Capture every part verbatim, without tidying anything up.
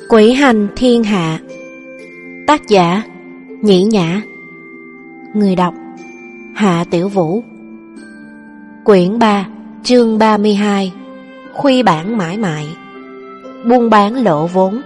Quỷ hành thiên hạ. Tác giả Nhĩ Nhã. Người đọc Hạ Tiểu Vũ. Quyển ba, chương ba mươi hai. Khuy bản mãi mãi. Buôn bán lộ vốn.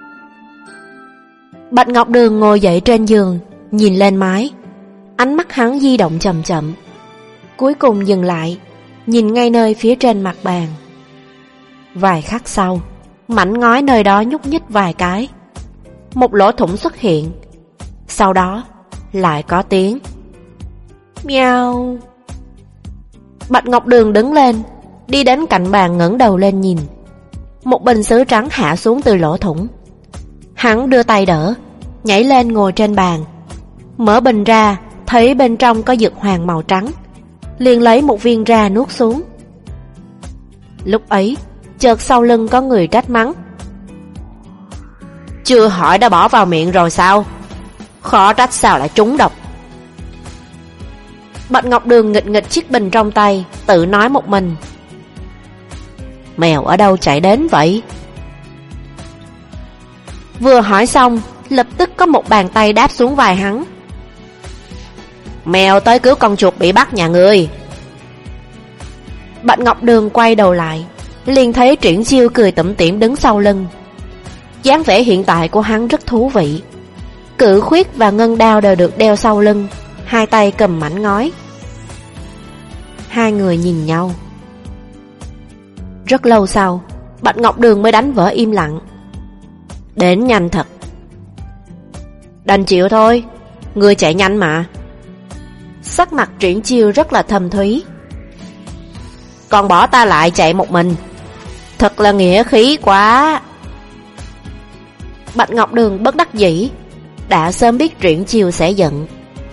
Bạch Ngọc Đường ngồi dậy trên giường, nhìn lên mái. Ánh mắt hắn di động chậm chậm, cuối cùng dừng lại, nhìn ngay nơi phía trên mặt bàn. Vài khắc sau, mảnh ngói nơi đó nhúc nhích vài cái, một lỗ thủng xuất hiện. Sau đó lại có tiếng Miao. Bạch Ngọc Đường đứng lên, đi đến cạnh bàn, ngẩng đầu lên nhìn. Một bình sứ trắng hạ xuống từ lỗ thủng. Hắn đưa tay đỡ, nhảy lên ngồi trên bàn, mở bình ra, thấy bên trong có dược hoàng màu trắng, liền lấy một viên ra nuốt xuống. Lúc ấy chợt sau lưng có người trách mắng: "Chưa hỏi đã bỏ vào miệng rồi sao? Khó trách sao lại trúng độc." Bạch Ngọc Đường nghịch nghịch chiếc bình trong tay, tự nói một mình: "Mèo ở đâu chạy đến vậy?" Vừa hỏi xong, lập tức có một bàn tay đáp xuống vai hắn: "Mèo tới cứu con chuột bị bắt nhà ngươi." Bạch Ngọc Đường quay đầu lại, liền thấy Triển Chiêu cười tủm tỉm đứng sau lưng. Dáng vẻ hiện tại của hắn rất thú vị. Cự khuyết và ngân đao đều được đeo sau lưng, hai tay cầm mảnh ngói. Hai người nhìn nhau. Rất lâu sau, Bạch Ngọc Đường mới đánh vỡ im lặng: "Đến nhanh thật." "Đành chịu thôi, ngươi chạy nhanh mà." Sắc mặt Triển Chiêu rất là thâm thúy: "Còn bỏ ta lại chạy một mình, thật là nghĩa khí quá." Bạch Ngọc Đường bất đắc dĩ, đã sớm biết Triển Chiêu sẽ giận.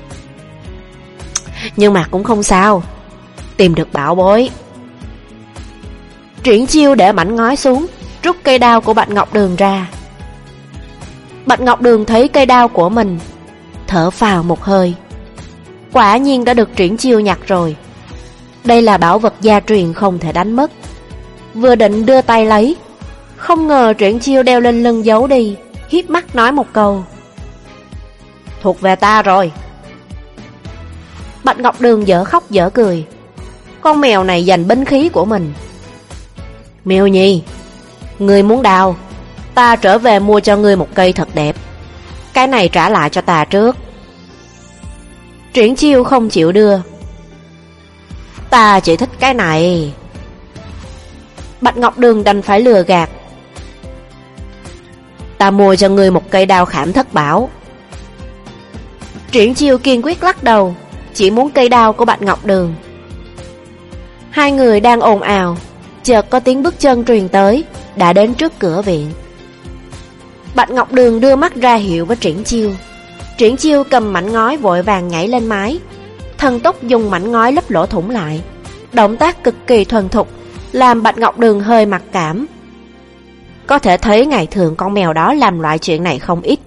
Nhưng mà cũng không sao, tìm được bảo bối. Triển Chiêu để mảnh ngói xuống, rút cây đao của Bạch Ngọc Đường ra. Bạch Ngọc Đường thấy cây đao của mình, thở phào một hơi. Quả nhiên đã được Triển Chiêu nhặt rồi. Đây là bảo vật gia truyền không thể đánh mất. Vừa định đưa tay lấy, không ngờ Triển Chiêu đeo lên lưng giấu đi, hiếp mắt nói một câu: "Thuộc về ta rồi." Bạch Ngọc Đường dở khóc dở cười. Con mèo này giành binh khí của mình. "Miêu Nhi, ngươi muốn đao, ta trở về mua cho ngươi một cây thật đẹp. Cái này trả lại cho ta trước." Triển Chiêu không chịu đưa. "Ta chỉ thích cái này." Bạch Ngọc Đường đành phải lừa gạt: "Ta mua cho ngươi một cây đao khảm thất bảo." Triển Chiêu kiên quyết lắc đầu, chỉ muốn cây đao của Bạch Ngọc Đường. Hai người đang ồn ào, chợt có tiếng bước chân truyền tới, đã đến trước cửa viện. Bạch Ngọc Đường đưa mắt ra hiệu với Triển Chiêu. Triển Chiêu cầm mảnh ngói vội vàng nhảy lên mái, thần tốc dùng mảnh ngói lấp lỗ thủng lại. Động tác cực kỳ thuần thục, làm Bạch Ngọc Đường hơi mặc cảm. Có thể thấy ngày thường con mèo đó làm loại chuyện này không ít.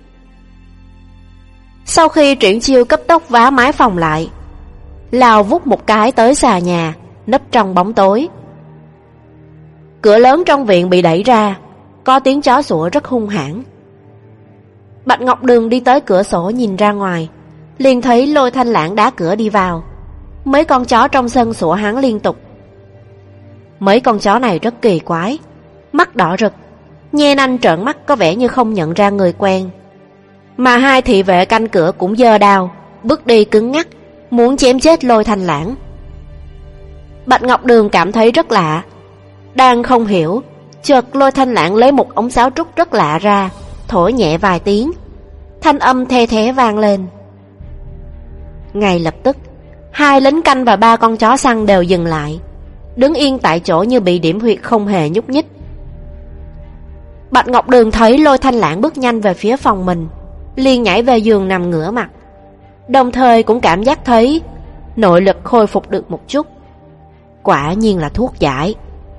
Sau khi Triển Chiêu cấp tốc vá mái phòng lại, lao vút một cái tới xà nhà, nấp trong bóng tối. Cửa lớn trong viện bị đẩy ra, có tiếng chó sủa rất hung hãn. Bạch Ngọc Đường đi tới cửa sổ nhìn ra ngoài, liền thấy Lôi Thanh Lãng đá cửa đi vào. Mấy con chó trong sân sủa hắn liên tục. Mấy con chó này rất kỳ quái, mắt đỏ rực, nhe nanh trợn mắt, có vẻ như không nhận ra người quen. Mà hai thị vệ canh cửa cũng giơ đao, bước đi cứng ngắc, muốn chém chết Lôi Thanh Lãng. Bạch Ngọc Đường cảm thấy rất lạ, đang không hiểu, chợt Lôi Thanh Lãng lấy một ống sáo trúc rất lạ ra, thổi nhẹ vài tiếng, thanh âm the thé vang lên. Ngay lập tức, hai lính canh và ba con chó săn đều dừng lại, đứng yên tại chỗ như bị điểm huyệt, không hề nhúc nhích. Bạch Ngọc Đường thấy Lôi Thanh Lãng bước nhanh về phía phòng mình, liền nhảy về giường nằm ngửa mặt, đồng thời cũng cảm giác thấy nội lực khôi phục được một chút. Quả nhiên là thuốc giải.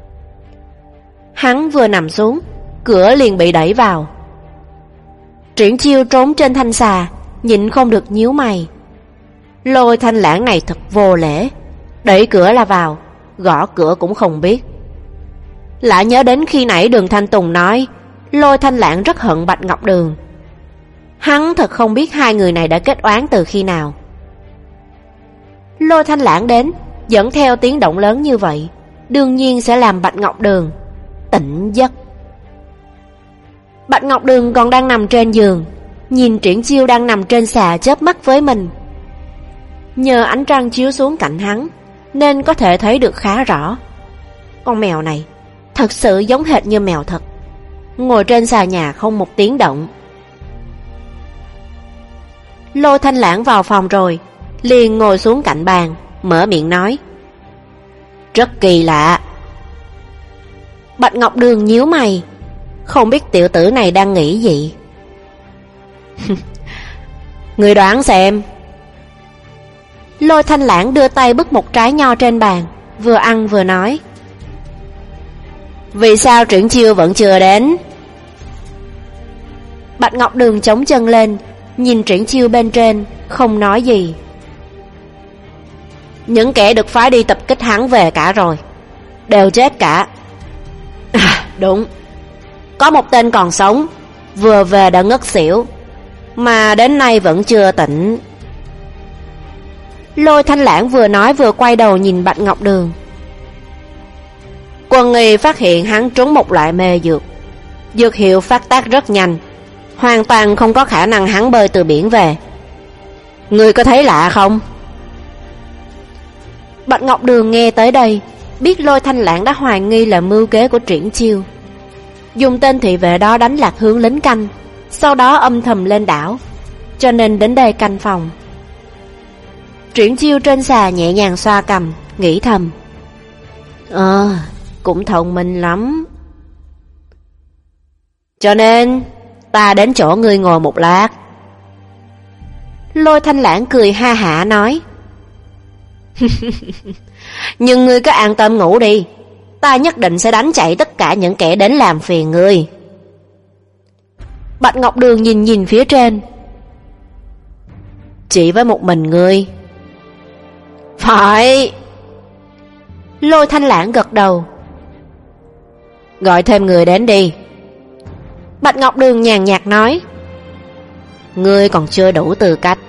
Hắn vừa nằm xuống, cửa liền bị đẩy vào. Triển Chiêu trốn trên thanh xà, nhịn không được nhíu mày. Lôi Thanh Lãng này thật vô lễ, đẩy cửa là vào, gõ cửa cũng không biết. Lại nhớ đến khi nãy Đường Thanh Tùng nói Lôi Thanh Lãng rất hận Bạch Ngọc Đường. Hắn thật không biết hai người này đã kết oán từ khi nào. Lôi Thanh Lãng đến dẫn theo tiếng động lớn như vậy, đương nhiên sẽ làm Bạch Ngọc Đường tỉnh giấc. Bạch Ngọc Đường còn đang nằm trên giường, nhìn Triển Chiêu đang nằm trên xà chớp mắt với mình. Nhờ ánh trăng chiếu xuống cạnh hắn nên có thể thấy được khá rõ. Con mèo này thật sự giống hệt như mèo thật, ngồi trên xà nhà không một tiếng động. Lôi Thanh Lãng vào phòng rồi, liền ngồi xuống cạnh bàn, mở miệng nói: rất kỳ lạ. Bạch Ngọc Đường nhíu mày, không biết tiểu tử này đang nghĩ gì. Người đoán xem. Lôi Thanh Lãng đưa tay bứt một trái nho trên bàn, vừa ăn vừa nói: vì sao Triển Chiêu vẫn chưa đến? Bạch Ngọc Đường chống chân lên, nhìn Triển Chiêu bên trên, không nói gì. Những kẻ được phái đi tập kích hắn về cả rồi, đều chết cả. À, đúng, có một tên còn sống, vừa về đã ngất xỉu, mà đến nay vẫn chưa tỉnh. Lôi Thanh Lãng vừa nói vừa quay đầu nhìn Bạch Ngọc Đường. Quân y phát hiện hắn trúng một loại mê dược, dược hiệu phát tác rất nhanh, hoàn toàn không có khả năng hắn bơi từ biển về. Ngươi có thấy lạ không? Bạch Ngọc Đường nghe tới đây, biết Lôi Thanh Lãng đã hoài nghi là mưu kế của Triển Chiêu, dùng tên thị vệ đó đánh lạc hướng lính canh, sau đó âm thầm lên đảo, cho nên đến đây canh phòng. Triển Chiêu trên xà nhẹ nhàng xoa cằm, nghĩ thầm: Ờ, cũng thông minh lắm. Cho nên ta đến chỗ ngươi ngồi một lát. Lôi Thanh Lãng cười ha hả nói: nhưng ngươi cứ an tâm ngủ đi, ta nhất định sẽ đánh chạy tất cả những kẻ đến làm phiền ngươi. Bạch Ngọc Đường nhìn nhìn phía trên: chỉ với một mình ngươi? Phải. Lôi Thanh Lãng gật đầu: gọi thêm người đến đi. Bạch Ngọc Đường nhàn nhạt nói: ngươi còn chưa đủ tư cách.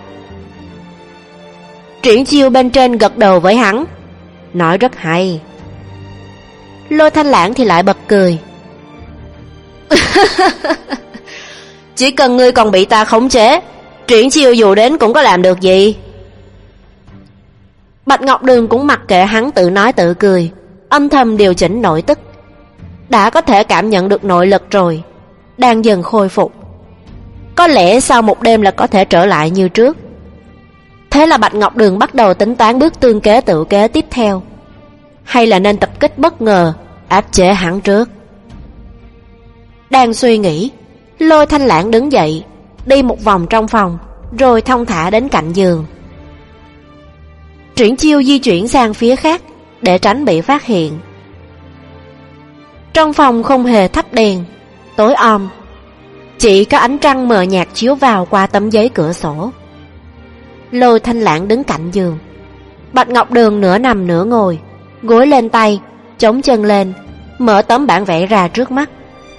Triển Chiêu bên trên gật đầu với hắn, nói rất hay. Lôi Thanh Lãng thì lại bật cười: chỉ cần ngươi còn bị ta khống chế, Triển Chiêu dù đến cũng có làm được gì. Bạch Ngọc Đường cũng mặc kệ hắn tự nói tự cười, âm thầm điều chỉnh nội tức. Đã có thể cảm nhận được nội lực rồi, đang dần khôi phục. Có lẽ sau một đêm là có thể trở lại như trước. Thế là Bạch Ngọc Đường bắt đầu tính toán bước tương kế tự kế tiếp theo, hay là nên tập kích bất ngờ, áp chế hắn trước. Đang suy nghĩ, Lôi Thanh Lãng đứng dậy, đi một vòng trong phòng, rồi thong thả đến cạnh giường. Triển Chiêu di chuyển sang phía khác để tránh bị phát hiện. Trong phòng không hề thắp đèn, tối om, chỉ có ánh trăng mờ nhạt chiếu vào qua tấm giấy cửa sổ. Lôi Thanh Lãng đứng cạnh giường, Bạch Ngọc Đường nửa nằm nửa ngồi, gối lên tay, chống chân lên, mở tấm bản vẽ ra trước mắt.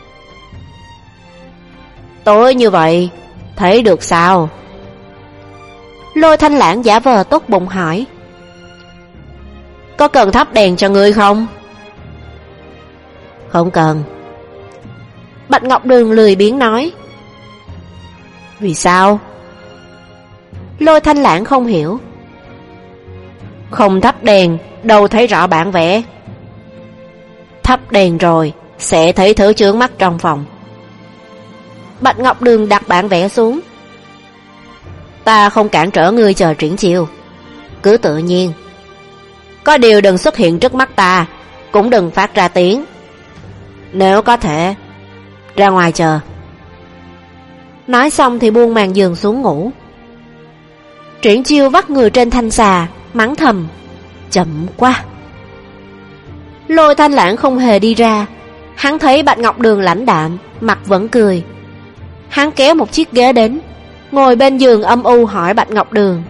Tối như vậy, thấy được sao? Lôi Thanh Lãng giả vờ tốt bụng hỏi: có cần thắp đèn cho ngươi không? Không cần. Bạch Ngọc Đường lười biếng nói. Vì sao? Lôi Thanh Lãng không hiểu. Không thắp đèn đâu thấy rõ bản vẽ. Thắp đèn rồi sẽ thấy thứ chướng mắt trong phòng. Bạch Ngọc Đường đặt bản vẽ xuống. Ta không cản trở ngươi chờ Triển Chiêu, cứ tự nhiên. Có điều đừng xuất hiện trước mắt ta, cũng đừng phát ra tiếng. Nếu có thể, ra ngoài chờ. Nói xong thì buông màn giường xuống ngủ. Triển Chiêu vắt người trên thanh xà, mắng thầm: chậm quá. Lôi Thanh Lãng không hề đi ra. Hắn thấy Bạch Ngọc Đường lãnh đạm, mặt vẫn cười. Hắn kéo một chiếc ghế đến, ngồi bên giường âm u hỏi Bạch Ngọc Đường: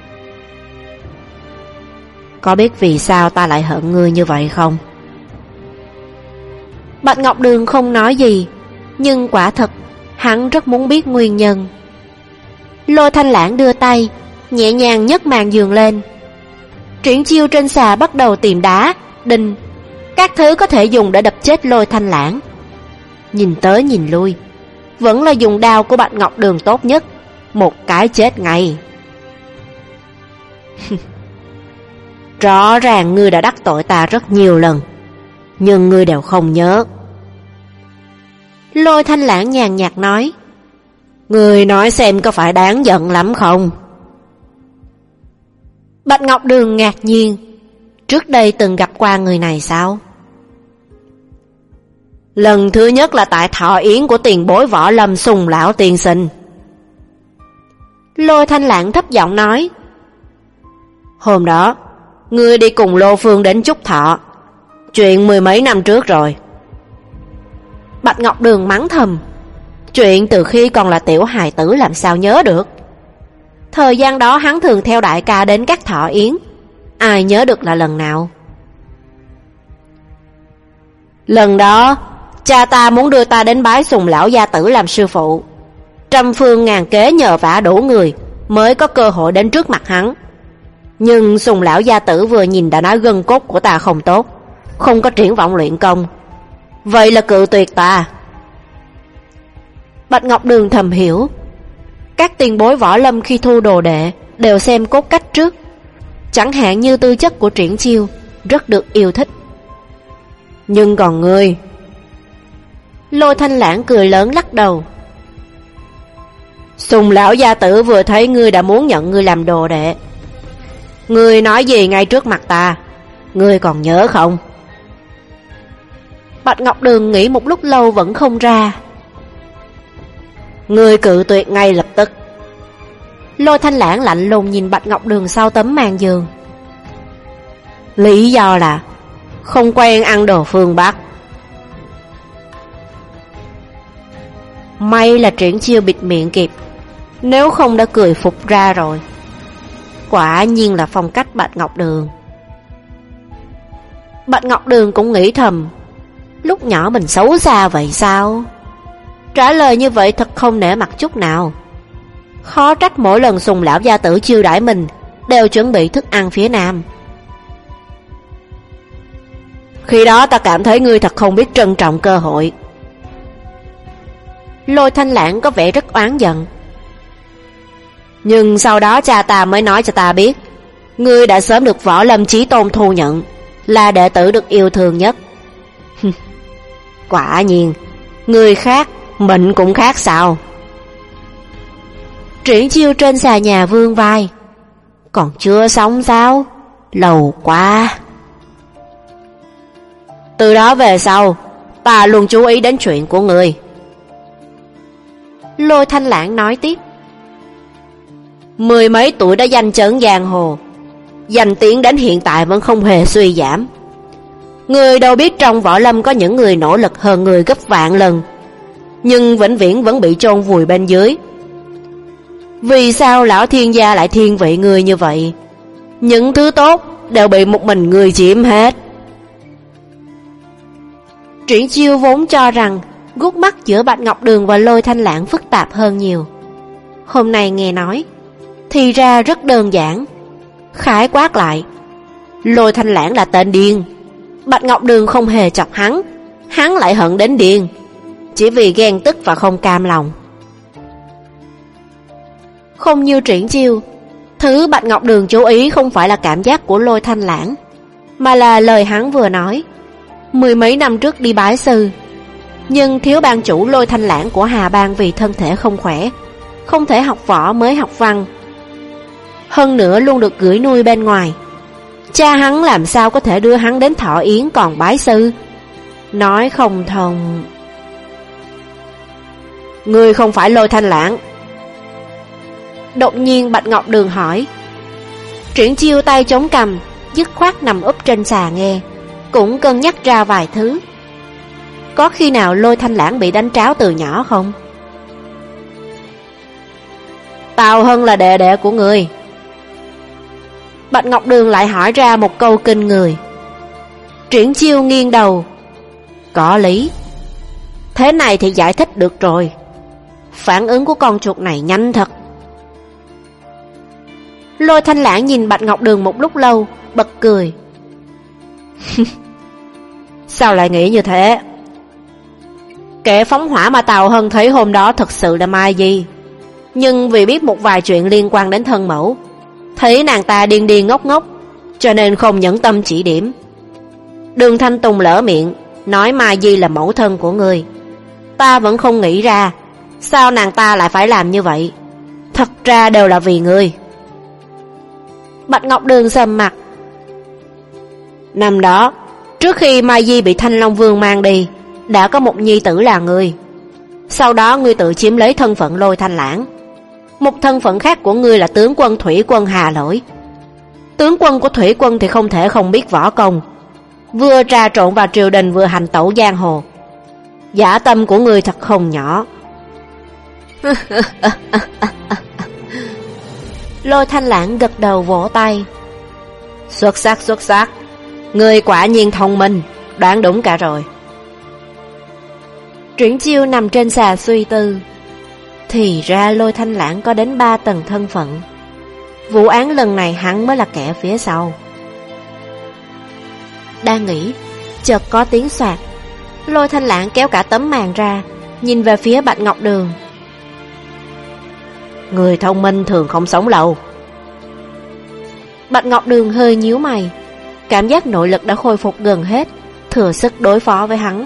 có biết vì sao ta lại hận ngươi như vậy không? Bạch Ngọc Đường không nói gì, nhưng quả thật hắn rất muốn biết nguyên nhân. Lôi Thanh Lãng đưa tay nhẹ nhàng nhấc màn giường lên. Triển Chiêu trên xà bắt đầu tìm đá, đinh, các thứ có thể dùng để đập chết Lôi Thanh Lãng. Nhìn tới nhìn lui, vẫn là dùng đao của Bạch Ngọc Đường tốt nhất, một cái chết ngay. Rõ ràng ngươi đã đắc tội ta rất nhiều lần, nhưng ngươi đều không nhớ. Lôi Thanh Lãng nhàn nhạt nói, ngươi nói xem có phải đáng giận lắm không? Bạch Ngọc Đường ngạc nhiên, trước đây từng gặp qua người này sao? Lần thứ nhất là tại thọ yến của tiền bối Võ Lâm Sùng lão tiên sinh. Lôi Thanh Lãng thấp giọng nói, hôm đó ngươi đi cùng Lô Phương đến chúc thọ, chuyện mười mấy năm trước rồi. Bạch Ngọc Đường mắng thầm, chuyện từ khi còn là tiểu hài tử làm sao nhớ được. Thời gian đó hắn thường theo đại ca đến các thọ yến, ai nhớ được là lần nào. Lần đó cha ta muốn đưa ta đến bái Sùng lão gia tử làm sư phụ, trăm phương ngàn kế nhờ vả đủ người mới có cơ hội đến trước mặt hắn. Nhưng Sùng lão gia tử vừa nhìn đã nói gân cốt của ta không tốt, không có triển vọng luyện công, vậy là cự tuyệt ta. Bạch Ngọc Đường thầm hiểu, các tiền bối Võ Lâm khi thu đồ đệ đều xem cốt cách trước, chẳng hạn như tư chất của Triển Chiêu rất được yêu thích. Nhưng còn ngươi? Lôi Thanh Lãng cười lớn lắc đầu. Sùng lão gia tử vừa thấy ngươi đã muốn nhận ngươi làm đồ đệ. Ngươi nói gì ngay trước mặt ta, ngươi còn nhớ không? Bạch Ngọc Đường nghĩ một lúc lâu vẫn không ra. Ngươi cự tuyệt ngay lập tức. Lôi Thanh Lãng lạnh lùng nhìn Bạch Ngọc Đường sau tấm màn giường. Lý do là không quen ăn đồ phương Bắc. May là Triển Chiêu bịt miệng kịp, nếu không đã cười phục ra rồi. Quả nhiên là phong cách Bạch Ngọc Đường. Bạch Ngọc Đường cũng nghĩ thầm, lúc nhỏ mình xấu xa vậy sao? Trả lời như vậy thật không nể mặt chút nào. Khó trách mỗi lần Sùng lão gia tử chiêu đãi mình đều chuẩn bị thức ăn phía Nam. Khi đó ta cảm thấy ngươi thật không biết trân trọng cơ hội. Lôi Thanh Lãng có vẻ rất oán giận. Nhưng sau đó cha ta mới nói cho ta biết, ngươi đã sớm được Võ Lâm Chí Tôn thu nhận, là đệ tử được yêu thương nhất. Quả nhiên, người khác, mình cũng khác sao? Triển Chiêu trên xà nhà vươn vai. Còn chưa xong sao? Lâu quá. Từ đó về sau, ta luôn chú ý đến chuyện của ngươi. Lôi Thanh Lãng nói tiếp. Mười mấy tuổi đã danh chấn giang hồ, danh tiếng đến hiện tại vẫn không hề suy giảm. Ngươi đâu biết trong Võ Lâm có những người nỗ lực hơn người gấp vạn lần, nhưng vĩnh viễn vẫn bị chôn vùi bên dưới. Vì sao lão thiên gia lại thiên vị ngươi như vậy? Những thứ tốt đều bị một mình ngươi chiếm hết. Triển Chiêu vốn cho rằng gút mắt giữa Bạch Ngọc Đường và Lôi Thanh Lãng phức tạp hơn nhiều. Hôm nay nghe nói, thì ra rất đơn giản. Khái quát lại, Lôi Thanh Lãng là tên điên, Bạch Ngọc Đường không hề chọc hắn, hắn lại hận đến điên, chỉ vì ghen tức và không cam lòng. Không như Triển Chiêu, thứ Bạch Ngọc Đường chú ý không phải là cảm giác của Lôi Thanh Lãng, mà là lời hắn vừa nói. Mười mấy năm trước đi bái sư, nhưng thiếu ban chủ Lôi Thanh Lãng của Hà Bang vì thân thể không khỏe, không thể học võ mới học văn. Hơn nữa luôn được gửi nuôi bên ngoài. Cha hắn làm sao có thể đưa hắn đến thọ yến còn bái sư? Nói không thông. Ngươi không phải Lôi Thanh Lãng? Đột nhiên Bạch Ngọc Đường hỏi. Triển Chiêu tay chống cằm, dứt khoát nằm úp trên xà nghe, cũng cân nhắc ra vài thứ. Có khi nào Lôi Thanh Lãng bị đánh tráo từ nhỏ không? Tào Hân là đệ đệ của người. Bạch Ngọc Đường lại hỏi ra một câu kinh người. Triển Chiêu nghiêng đầu. Có lý. Thế này thì giải thích được rồi. Phản ứng của con chuột này nhanh thật. Lôi Thanh Lãng nhìn Bạch Ngọc Đường một lúc lâu, bật cười. Sao lại nghĩ như thế? Kẻ phóng hỏa mà Tào Hân thấy hôm đó thật sự là Mai Di. Nhưng vì biết một vài chuyện liên quan đến thân mẫu, thấy nàng ta điên điên ngốc ngốc, cho nên không nhẫn tâm chỉ điểm. Đường Thanh Tùng lỡ miệng nói Mai Di là mẫu thân của ngươi. Ta vẫn không nghĩ ra sao nàng ta lại phải làm như vậy. Thật ra đều là vì ngươi. Bạch Ngọc Đường sầm mặt. Năm đó, trước khi Mai Di bị Thanh Long Vương mang đi, đã có một nhi tử là ngươi. Sau đó ngươi tự chiếm lấy thân phận Lôi Thanh Lãng. Một thân phận khác của ngươi là tướng quân thủy quân Hà Lỗi. Tướng quân của thủy quân thì không thể không biết võ công, vừa trà trộn vào triều đình vừa hành tẩu giang hồ. Dã tâm của ngươi thật không nhỏ. Lôi Thanh Lãng gật đầu vỗ tay. Xuất sắc xuất sắc, ngươi quả nhiên thông minh, đoán đúng cả rồi. Triển Chiêu nằm trên xà suy tư. Thì ra Lôi Thanh Lãng có đến ba tầng thân phận. Vụ án lần này hắn mới là kẻ phía sau. Đang nghĩ, chợt có tiếng xoạt. Lôi Thanh Lãng kéo cả tấm màn ra, nhìn về phía Bạch Ngọc Đường. Người thông minh thường không sống lâu. Bạch Ngọc Đường hơi nhíu mày, cảm giác nội lực đã khôi phục gần hết, thừa sức đối phó với hắn.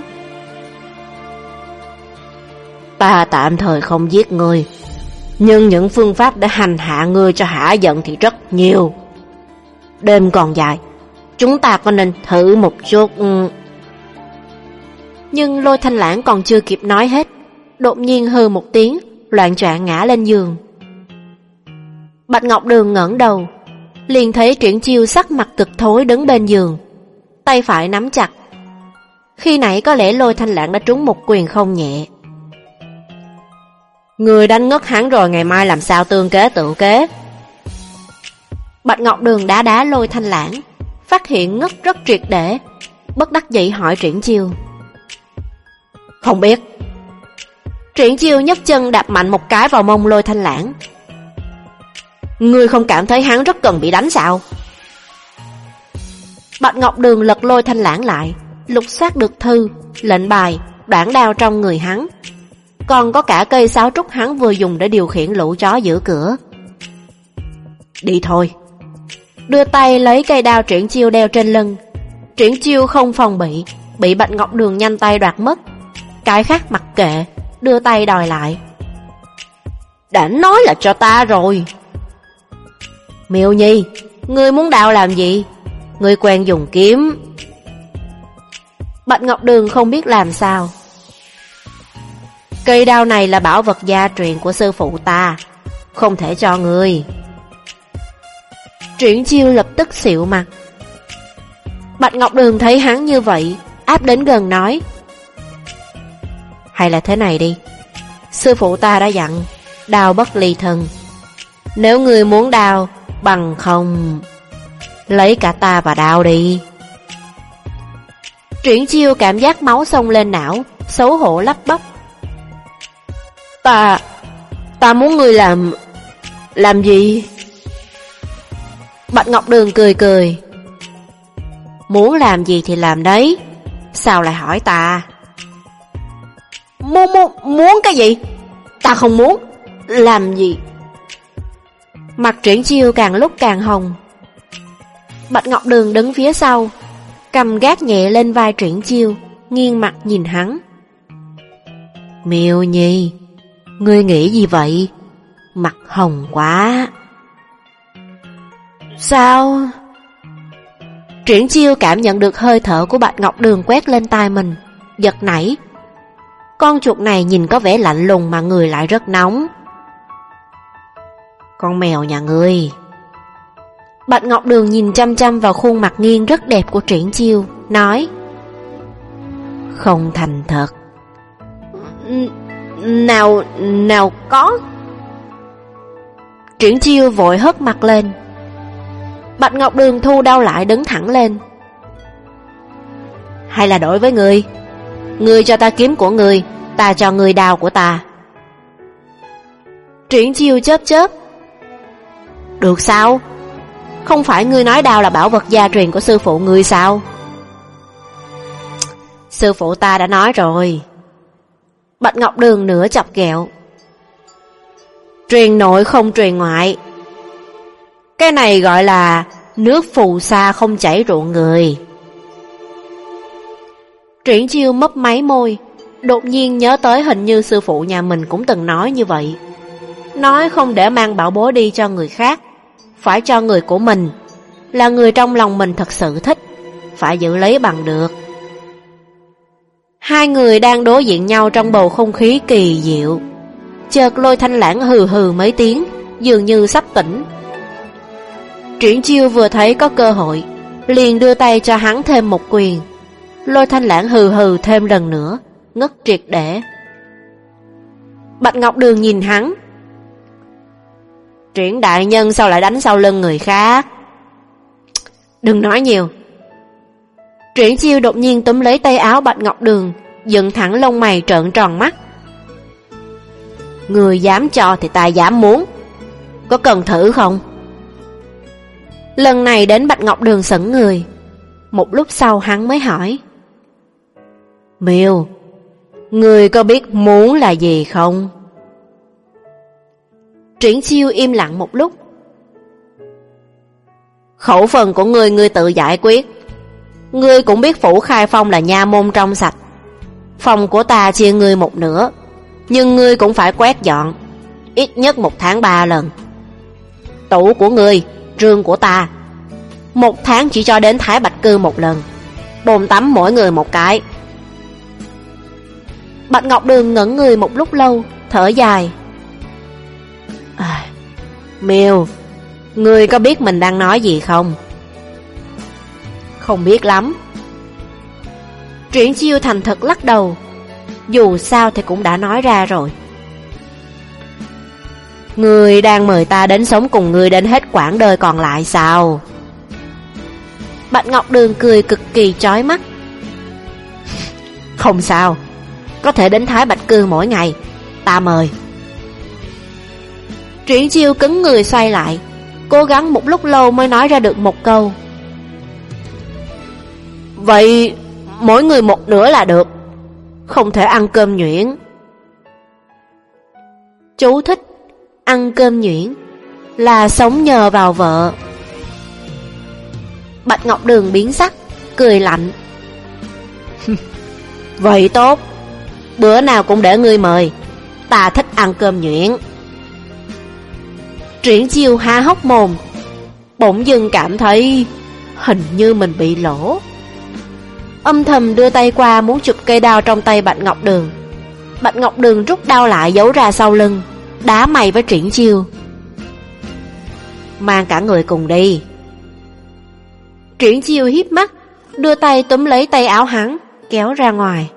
Ta tạm thời không giết ngươi, nhưng những phương pháp để hành hạ ngươi cho hả giận thì rất nhiều. Đêm còn dài, chúng ta có nên thử một chút. Nhưng Lôi Thanh Lãng còn chưa kịp nói hết, đột nhiên hừ một tiếng, loạng choạng ngã lên giường. Bạch Ngọc Đường ngẩng đầu, liền thấy Triển Chiêu sắc mặt cực thối đứng bên giường, tay phải nắm chặt. Khi nãy có lẽ Lôi Thanh Lãng đã trúng một quyền không nhẹ. Người đánh ngất hắn rồi, ngày mai làm sao tương kế tự kế. Bạch Ngọc Đường đá đá Lôi Thanh Lãng, phát hiện ngất rất triệt để, bất đắc dĩ hỏi Triển Chiêu. Không biết. Triển Chiêu nhấc chân đạp mạnh một cái vào mông Lôi Thanh Lãng. Ngươi không cảm thấy hắn rất cần bị đánh sao? Bạch Ngọc Đường lật Lôi Thanh Lãng lại, lục soát được thư, lệnh bài, đoạn đao trong người hắn, còn có cả cây sáo trúc hắn vừa dùng để điều khiển lũ chó giữ cửa. Đi thôi. Đưa tay lấy cây đao Triển Chiêu đeo trên lưng. Triển Chiêu không phòng bị, bị Bạch Ngọc Đường nhanh tay đoạt mất. Cái khác mặc kệ, đưa tay đòi lại. Đã nói là cho ta rồi. Miêu Nhi, ngươi muốn đao làm gì? Ngươi quen dùng kiếm. Bạch Ngọc Đường không biết làm sao. Cây đao này là bảo vật gia truyền của sư phụ ta, không thể cho ngươi. Triển Chiêu lập tức xịu mặt. Bạch Ngọc Đường thấy hắn như vậy, áp đến gần nói. Hay là thế này đi, sư phụ ta đã dặn, đao bất ly thân. Nếu ngươi muốn đao, bằng không, lấy cả ta và đao đi. Triển Chiêu cảm giác máu xông lên não, xấu hổ lắp bắp. Ta, ta muốn ngươi làm, làm gì? Bạch Ngọc Đường cười cười. Muốn làm gì thì làm đấy, sao lại hỏi ta? Muốn, muốn, muốn cái gì? Ta không muốn, làm gì? Mặt Triển Chiêu càng lúc càng hồng. Bạch Ngọc Đường đứng phía sau, cầm gác nhẹ lên vai Triển Chiêu, nghiêng mặt nhìn hắn. Miêu Nhi, ngươi nghĩ gì vậy? Mặt hồng quá. Sao? Triển Chiêu cảm nhận được hơi thở của Bạch Ngọc Đường quét lên tai mình, giật nảy. Con chuột này nhìn có vẻ lạnh lùng mà người lại rất nóng. Con mèo nhà ngươi. Bạch Ngọc Đường nhìn chăm chăm vào khuôn mặt nghiêng rất đẹp của Triển Chiêu, nói. Không thành thật. Nào, nào có. Triển Chiêu vội hất mặt lên. Bạch Ngọc Đường thu đau lại đứng thẳng lên. Hay là đổi với ngươi, ngươi cho ta kiếm của ngươi, Ta cho ngươi đao của ta. Triển Chiêu chớp chớp. Được sao? Không phải ngươi nói đao là bảo vật gia truyền của sư phụ ngươi sao? Sư phụ ta đã nói rồi. Bạch Ngọc Đường nửa chọc ghẹo. Truyền nội không truyền ngoại. Cái này gọi là nước phù sa không chảy ruộng người. Triển Chiêu mấp máy môi, đột nhiên nhớ tới hình như sư phụ nhà mình cũng từng nói như vậy. Nói không để mang bảo bối đi cho người khác, phải cho người của mình, là người trong lòng mình thật sự thích, phải giữ lấy bằng được. Hai người đang đối diện nhau trong bầu không khí kỳ diệu. Chợt Lôi Thanh Lãng hừ hừ mấy tiếng, dường như sắp tỉnh. Triển Chiêu vừa thấy có cơ hội, liền đưa tay cho hắn thêm một quyền. Lôi Thanh Lãng hừ hừ thêm lần nữa, ngất triệt để. Bạch Ngọc Đường nhìn hắn. Triển đại nhân sao lại đánh sau lưng người khác? Đừng nói nhiều. Triển Chiêu đột nhiên túm lấy tay áo Bạch Ngọc Đường, dựng thẳng lông mày trợn tròn mắt. Người dám cho thì ta dám muốn. Có cần thử không? Lần này đến Bạch Ngọc Đường sững người. Một lúc sau hắn mới hỏi. Miêu, người có biết muốn là gì không? Triển Chiêu im lặng một lúc. Khẩu phần của ngươi ngươi tự giải quyết. Ngươi cũng biết Phủ Khai Phong là nha môn trong sạch. Phòng của ta chia ngươi một nửa, nhưng ngươi cũng phải quét dọn, ít nhất một tháng ba lần. Tủ của ngươi, rương của ta, một tháng chỉ cho đến Thái Bạch Cư một lần. Bồn tắm mỗi người một cái. Bạch Ngọc Đường ngẩn người một lúc lâu, thở dài. À, Miêu, ngươi có biết mình đang nói gì không? Không biết lắm. Triển Chiêu thành thật lắc đầu. Dù sao thì cũng đã nói ra rồi. Ngươi đang mời ta đến sống cùng ngươi đến hết quãng đời còn lại sao? Bạch Ngọc Đường cười cực kỳ chói mắt. Không sao, có thể đến Thái Bạch Cư mỗi ngày, ta mời. Triển Chiêu cứng người xoay lại, cố gắng một lúc lâu mới nói ra được một câu. Vậy mỗi người một nửa là được, không thể ăn cơm nhuyễn. Chú thích: ăn cơm nhuyễn là sống nhờ vào vợ. Bạch Ngọc Đường biến sắc, cười lạnh. Vậy tốt, bữa nào cũng để ngươi mời, ta thích ăn cơm nhuyễn. Triển Chiêu há hốc mồm, bỗng dưng cảm thấy hình như mình bị lỗ. Âm thầm đưa tay qua muốn chụp cây đao trong tay Bạch Ngọc Đường. Bạch Ngọc Đường rút đao lại giấu ra sau lưng, đá mày với Triển Chiêu. Mang cả người cùng đi. Triển Chiêu híp mắt, đưa tay túm lấy tay áo hắn, kéo ra ngoài.